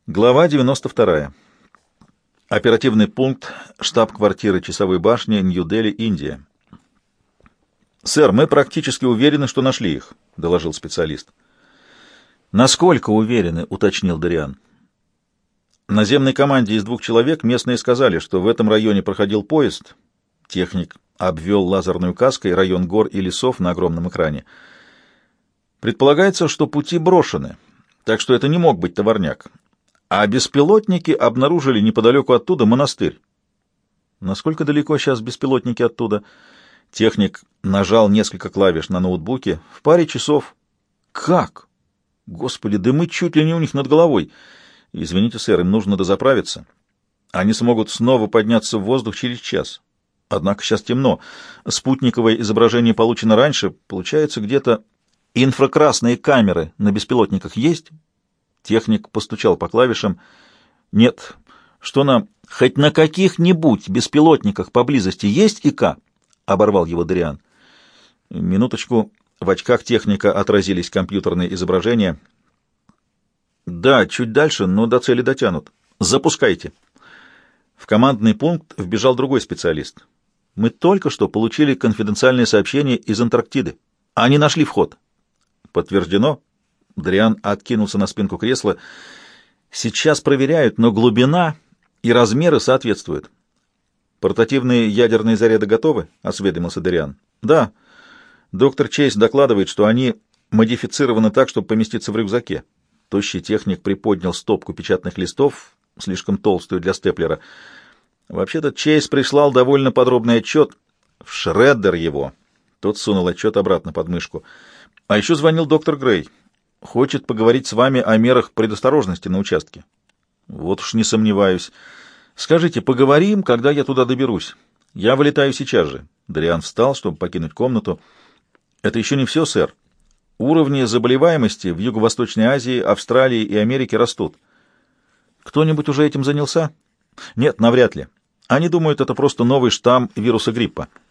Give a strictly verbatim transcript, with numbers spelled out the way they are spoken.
Глава девяносто вторая. Оперативный пункт, штаб-квартиры часовой башни, Нью-Дели, Индия. «Сэр, мы практически уверены, что нашли их», — доложил специалист. «Насколько уверены?» — уточнил Дориан. Наземной команде из двух человек местные сказали, что в этом районе проходил поезд. Техник обвел лазерной указкой район гор и лесов на огромном экране. Предполагается, что пути брошены, так что это не мог быть товарняк. А беспилотники обнаружили неподалеку оттуда монастырь. Насколько далеко сейчас беспилотники оттуда? Техник нажал несколько клавиш на ноутбуке. В паре часов. Как? Господи, да мы чуть ли не у них над головой. Извините, сэр, им нужно дозаправиться. Они смогут снова подняться в воздух через час. Однако сейчас темно. Спутниковое изображение получено раньше. Получается, где-то инфракрасные камеры на беспилотниках есть? Техник постучал по клавишам. Нет. Что нам? Хоть на каких-нибудь беспилотниках поблизости есть ИК? Оборвал его Дориан. Минуточку. В очках техника отразились компьютерные изображения. Да, чуть дальше, но до цели дотянут. Запускайте. В командный пункт вбежал другой специалист. Мы только что получили конфиденциальное сообщение из Антарктиды. Они нашли вход. Подтверждено. Дориан откинулся на спинку кресла. Сейчас проверяют, но глубина и размеры соответствуют. Портативные ядерные заряды готовы? Осведомился Дориан. Да. Доктор Чейз докладывает, что они модифицированы так, чтобы поместиться в рюкзаке. Тощий техник приподнял стопку печатных листов, слишком толстую для степлера. Вообще-то Чейз прислал довольно подробный отчет. В шреддер его. Тот сунул отчет обратно под мышку. А еще звонил доктор Грей. Хочет поговорить с вами о мерах предосторожности на участке. Вот уж не сомневаюсь. Скажите, поговорим, когда я туда доберусь. Я вылетаю сейчас же. Дориан встал, чтобы покинуть комнату. Это еще не все, сэр. Уровни заболеваемости в Юго-Восточной Азии, Австралии и Америке растут. Кто-нибудь уже этим занялся? Нет, навряд ли. Они думают, это просто новый штамм вируса гриппа.